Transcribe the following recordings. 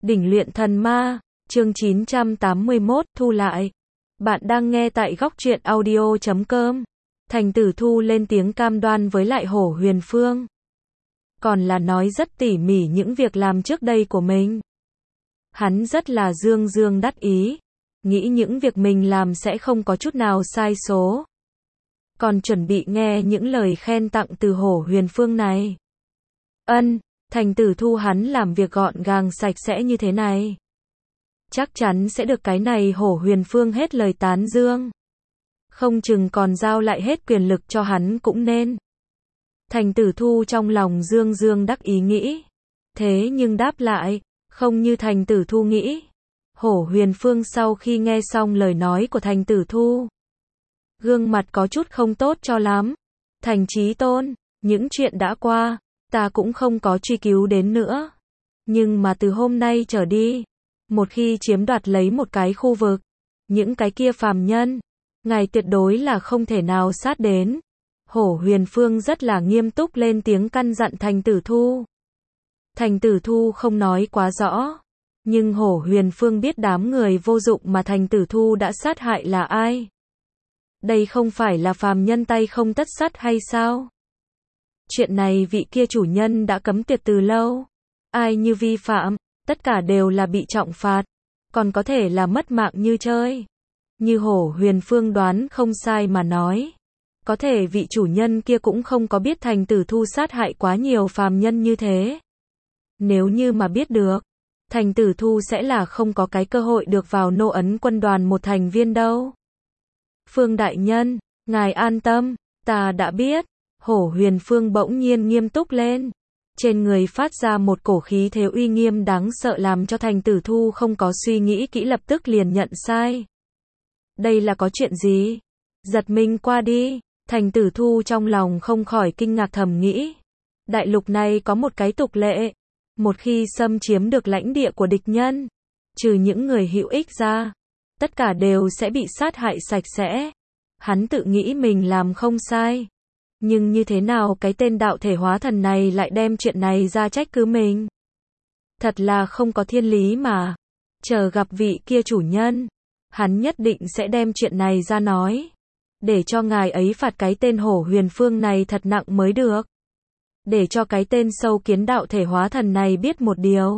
Đỉnh luyện thần ma, chương 981, thu lại. Bạn đang nghe tại góc truyện audio.com. Thành Tử Thu lên tiếng cam đoan với lại Hổ Huyền Phương. Còn là nói rất tỉ mỉ những việc làm trước đây của mình. Hắn rất là dương dương đắc ý, nghĩ những việc mình làm sẽ không có chút nào sai số. Còn chuẩn bị nghe những lời khen tặng từ Hổ Huyền Phương này. Thành Tử Thu hắn làm việc gọn gàng sạch sẽ như thế này, chắc chắn sẽ được cái này Hổ Huyền Phương hết lời tán dương. Không chừng còn giao lại hết quyền lực cho hắn cũng nên. Thành Tử Thu trong lòng dương dương đắc ý nghĩ. Thế nhưng đáp lại, không như Thành Tử Thu nghĩ. Hổ Huyền Phương sau khi nghe xong lời nói của Thành Tử Thu, gương mặt có chút không tốt cho lắm. Thành Chí Tôn, những chuyện đã qua, ta cũng không có truy cứu đến nữa. Nhưng mà từ hôm nay trở đi, một khi chiếm đoạt lấy một cái khu vực, những cái kia phàm nhân, ngài tuyệt đối là không thể nào sát đến. Hổ Huyền Phương rất là nghiêm túc lên tiếng căn dặn Thành Tử Thu. Thành Tử Thu không nói quá rõ, nhưng Hổ Huyền Phương biết đám người vô dụng mà Thành Tử Thu đã sát hại là ai. Đây không phải là phàm nhân tay không tất sắt hay sao? Chuyện này vị kia chủ nhân đã cấm tiệt từ lâu. Ai như vi phạm, tất cả đều là bị trọng phạt, còn có thể là mất mạng như chơi. Như Hổ Huyền Phương đoán không sai mà nói, có thể vị chủ nhân kia cũng không có biết Thành Tử Thu sát hại quá nhiều phàm nhân như thế. Nếu như mà biết được, Thành Tử Thu sẽ là không có cái cơ hội được vào Nô Ấn quân đoàn một thành viên đâu. Phương đại nhân, ngài an tâm, ta đã biết. Hổ Huyền Phương bỗng nhiên nghiêm túc lên. Trên người phát ra một cổ khí thế uy nghiêm đáng sợ làm cho Thành Tử Thu không có suy nghĩ kỹ lập tức liền nhận sai. Đây là có chuyện gì? Giật mình qua đi, Thành Tử Thu trong lòng không khỏi kinh ngạc thầm nghĩ. Đại lục này có một cái tục lệ, một khi xâm chiếm được lãnh địa của địch nhân, trừ những người hữu ích ra, tất cả đều sẽ bị sát hại sạch sẽ. Hắn tự nghĩ mình làm không sai. Nhưng như thế nào cái tên đạo thể hóa thần này lại đem chuyện này ra trách cứ mình? Thật là không có thiên lý mà. Chờ gặp vị kia chủ nhân, hắn nhất định sẽ đem chuyện này ra nói, để cho ngài ấy phạt cái tên Hổ Huyền Phương này thật nặng mới được. Để cho cái tên sâu kiến đạo thể hóa thần này biết một điều.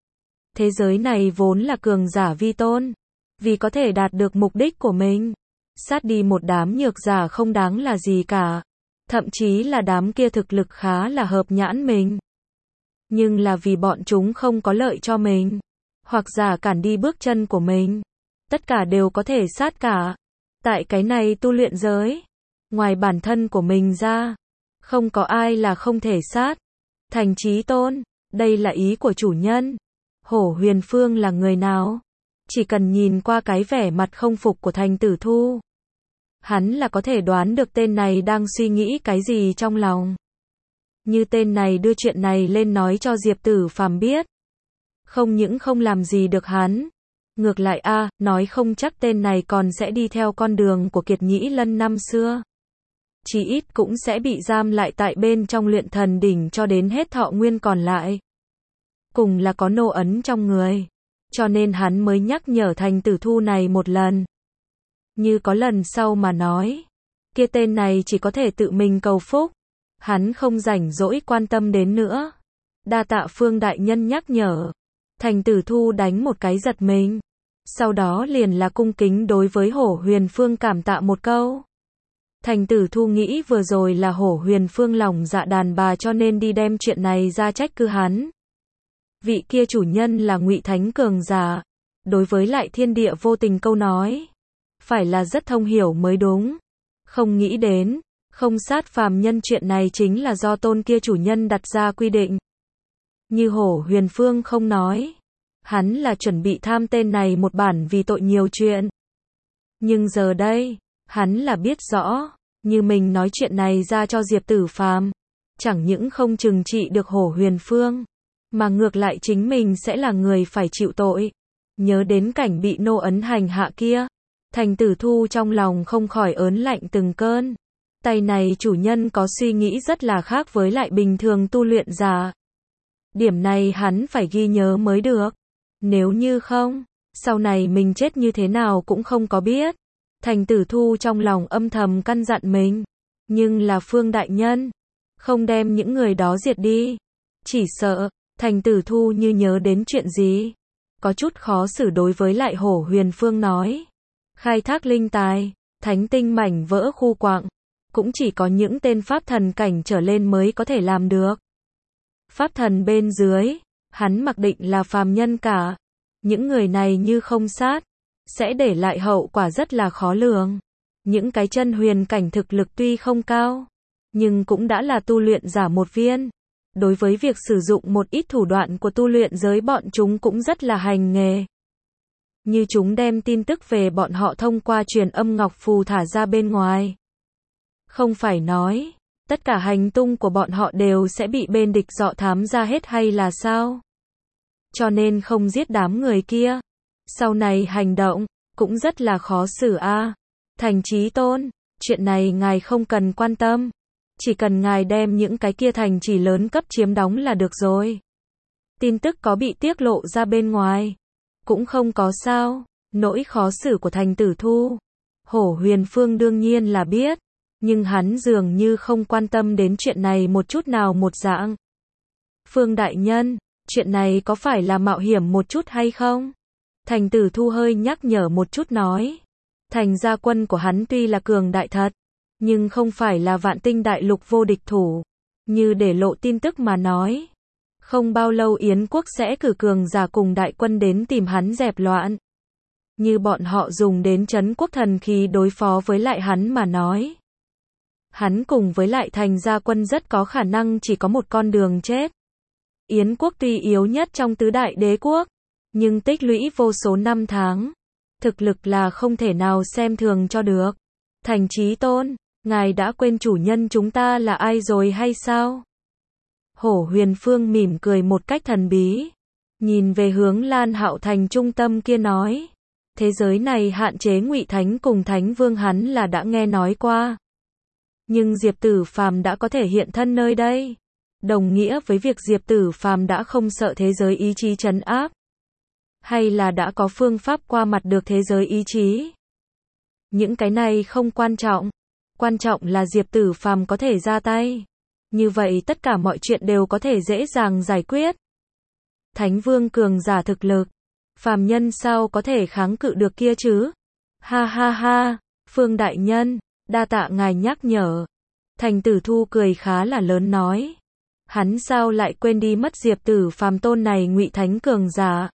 Thế giới này vốn là cường giả vi tôn. Vì có thể đạt được mục đích của mình, sát đi một đám nhược giả không đáng là gì cả. Thậm chí là đám kia thực lực khá là hợp nhãn mình. Nhưng là vì bọn chúng không có lợi cho mình, hoặc giả cản đi bước chân của mình, tất cả đều có thể sát cả. Tại cái này tu luyện giới, ngoài bản thân của mình ra, không có ai là không thể sát. Thành Chí Tôn, đây là ý của chủ nhân. Hổ Huyền Phương là người nào? Chỉ cần nhìn qua cái vẻ mặt không phục của Thành Tử Thu, hắn là có thể đoán được tên này đang suy nghĩ cái gì trong lòng. Như tên này đưa chuyện này lên nói cho Diệp Tử Phàm biết, không những không làm gì được hắn, ngược lại nói không chắc tên này còn sẽ đi theo con đường của Kiệt Nhĩ Lân năm xưa. Chỉ ít cũng sẽ bị giam lại tại bên trong luyện thần đỉnh cho đến hết thọ nguyên còn lại. Cùng là có nô ấn trong người, cho nên hắn mới nhắc nhở Thành Tử Thu này một lần. Như có lần sau mà nói, kia tên này chỉ có thể tự mình cầu phúc, hắn không rảnh rỗi quan tâm đến nữa. Đa tạ Phương đại nhân nhắc nhở. Thành Tử Thu đánh một cái giật mình, sau đó liền là cung kính đối với Hổ Huyền Phương cảm tạ một câu. Thành Tử Thu nghĩ vừa rồi là Hổ Huyền Phương lòng dạ đàn bà cho nên đi đem chuyện này ra trách cứ hắn. Vị kia chủ nhân là Ngụy Thánh cường giả, đối với lại thiên địa vô tình câu nói, phải là rất thông hiểu mới đúng. Không nghĩ đến, không sát phàm nhân chuyện này chính là do tôn kia chủ nhân đặt ra quy định. Như Hổ Huyền Phương không nói, hắn là chuẩn bị tham tên này một bản vì tội nhiều chuyện. Nhưng giờ đây, hắn là biết rõ, như mình nói chuyện này ra cho Diệp Tử Phàm, chẳng những không trừng trị được Hổ Huyền Phương, mà ngược lại chính mình sẽ là người phải chịu tội. Nhớ đến cảnh bị nô ấn hành hạ kia, Thành Tử Thu trong lòng không khỏi ớn lạnh từng cơn. Tay này chủ nhân có suy nghĩ rất là khác với lại bình thường tu luyện giả. Điểm này hắn phải ghi nhớ mới được. Nếu như không, sau này mình chết như thế nào cũng không có biết. Thành Tử Thu trong lòng âm thầm căn dặn mình. Nhưng là Phương đại nhân, không đem những người đó diệt đi. Chỉ sợ, Thành Tử Thu như nhớ đến chuyện gì. Có chút khó xử đối với lại Hổ Huyền Phương nói. Khai thác linh tài, thánh tinh mảnh vỡ khu quặng. Cũng chỉ có những tên pháp thần cảnh trở lên mới có thể làm được. Pháp thần bên dưới, hắn mặc định là phàm nhân cả. Những người này như không sát, sẽ để lại hậu quả rất là khó lường. Những cái chân huyền cảnh thực lực tuy không cao, nhưng cũng đã là tu luyện giả một viên. Đối với việc sử dụng một ít thủ đoạn của tu luyện giới bọn chúng cũng rất là hành nghề. Như chúng đem tin tức về bọn họ thông qua truyền âm ngọc phù thả ra bên ngoài. Không phải nói, tất cả hành tung của bọn họ đều sẽ bị bên địch dọ thám ra hết hay là sao? Cho nên không giết đám người kia. Sau này hành động, cũng rất là khó xử a. Thành Chí Tôn, chuyện này ngài không cần quan tâm. Chỉ cần ngài đem những cái kia thành trì lớn cấp chiếm đóng là được rồi. Tin tức có bị tiết lộ ra bên ngoài, cũng không có sao. Nỗi khó xử của Thành Tử Thu, Hổ Huyền Phương đương nhiên là biết. Nhưng hắn dường như không quan tâm đến chuyện này một chút nào một dạng. Phương đại nhân, chuyện này có phải là mạo hiểm một chút hay không? Thành Tử Thu hơi nhắc nhở một chút nói. Thành gia quân của hắn tuy là cường đại thật, nhưng không phải là Vạn Tinh đại lục vô địch thủ. Như để lộ tin tức mà nói. Không bao lâu Yến quốc sẽ cử cường giả cùng đại quân đến tìm hắn dẹp loạn. Như bọn họ dùng đến trấn quốc thần khí đối phó với lại hắn mà nói. Hắn cùng với lại thành gia quân rất có khả năng chỉ có một con đường chết. Yến quốc tuy yếu nhất trong tứ đại đế quốc, nhưng tích lũy vô số năm tháng. Thực lực là không thể nào xem thường cho được. Thành Chí Tôn, ngài đã quên chủ nhân chúng ta là ai rồi hay sao? Hổ Huyền Phương mỉm cười một cách thần bí. Nhìn về hướng Lan Hạo Thành trung tâm kia nói. Thế giới này hạn chế Ngụy Thánh cùng Thánh Vương hắn là đã nghe nói qua. Nhưng Diệp Tử Phàm đã có thể hiện thân nơi đây. Đồng nghĩa với việc Diệp Tử Phàm đã không sợ thế giới ý chí trấn áp. Hay là đã có phương pháp qua mặt được thế giới ý chí. Những cái này không quan trọng. Quan trọng là Diệp Tử Phàm có thể ra tay. Như vậy tất cả mọi chuyện đều có thể dễ dàng giải quyết. Thánh Vương cường giả thực lực. Phàm nhân sao có thể kháng cự được kia chứ? Ha ha ha, Phương đại nhân, đa tạ ngài nhắc nhở. Thành Tử Thu cười khá là lớn nói. Hắn sao lại quên đi mất Diệp Tử Phàm tôn này Ngụy Thánh cường giả.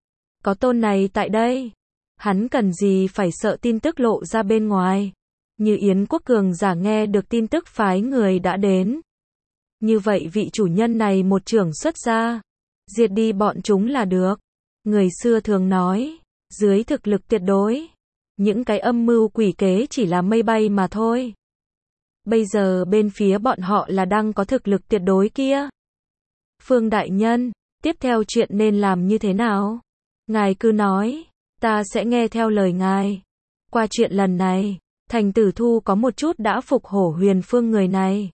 Có tôn này tại đây, hắn cần gì phải sợ tin tức lộ ra bên ngoài. Như Yến quốc cường giả nghe được tin tức phái người đã đến. Như vậy vị chủ nhân này một trưởng xuất ra, diệt đi bọn chúng là được. Người xưa thường nói, dưới thực lực tuyệt đối, những cái âm mưu quỷ kế chỉ là mây bay mà thôi. Bây giờ bên phía bọn họ là đang có thực lực tuyệt đối kia. Phương đại nhân, tiếp theo chuyện nên làm như thế nào? Ngài cứ nói, ta sẽ nghe theo lời ngài. Qua chuyện lần này, Thành Tử Thu có một chút đã phục Hổ Huyền Phương người này.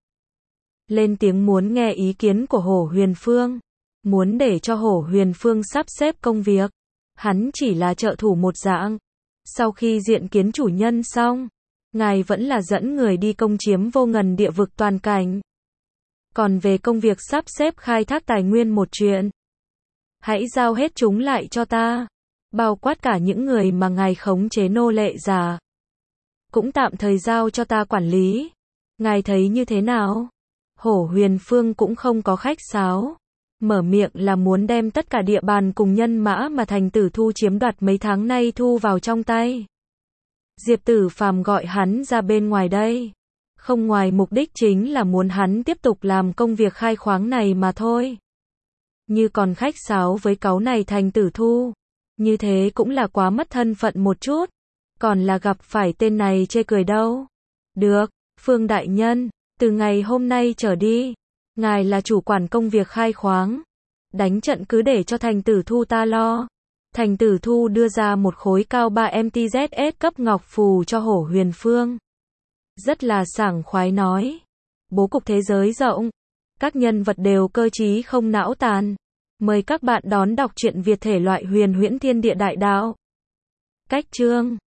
Lên tiếng muốn nghe ý kiến của Hổ Huyền Phương. Muốn để cho Hổ Huyền Phương sắp xếp công việc. Hắn chỉ là trợ thủ một dạng. Sau khi diện kiến chủ nhân xong, ngài vẫn là dẫn người đi công chiếm vô ngần địa vực toàn cảnh. Còn về công việc sắp xếp khai thác tài nguyên một chuyện, hãy giao hết chúng lại cho ta. Bao quát cả những người mà ngài khống chế nô lệ giả. Cũng tạm thời giao cho ta quản lý. Ngài thấy như thế nào? Hổ Huyền Phương cũng không có khách sáo. Mở miệng là muốn đem tất cả địa bàn cùng nhân mã mà Thành Tử Thu chiếm đoạt mấy tháng nay thu vào trong tay. Diệp Tử Phàm gọi hắn ra bên ngoài đây. Không ngoài mục đích chính là muốn hắn tiếp tục làm công việc khai khoáng này mà thôi. Như còn khách sáo với cáu này Thành Tử Thu. Như thế cũng là quá mất thân phận một chút. Còn là gặp phải tên này chê cười đâu. Được, Phương đại nhân, từ ngày hôm nay trở đi, ngài là chủ quản công việc khai khoáng. Đánh trận cứ để cho Thành Tử Thu ta lo. Thành Tử Thu đưa ra một khối cao 3 MTZS cấp ngọc phù cho Hổ Huyền Phương. Rất là sảng khoái nói. Bố cục thế giới rộng. Các nhân vật đều cơ trí không não tàn. Mời các bạn đón đọc truyện Việt thể loại huyền huyễn thiên địa đại đạo. Cách chương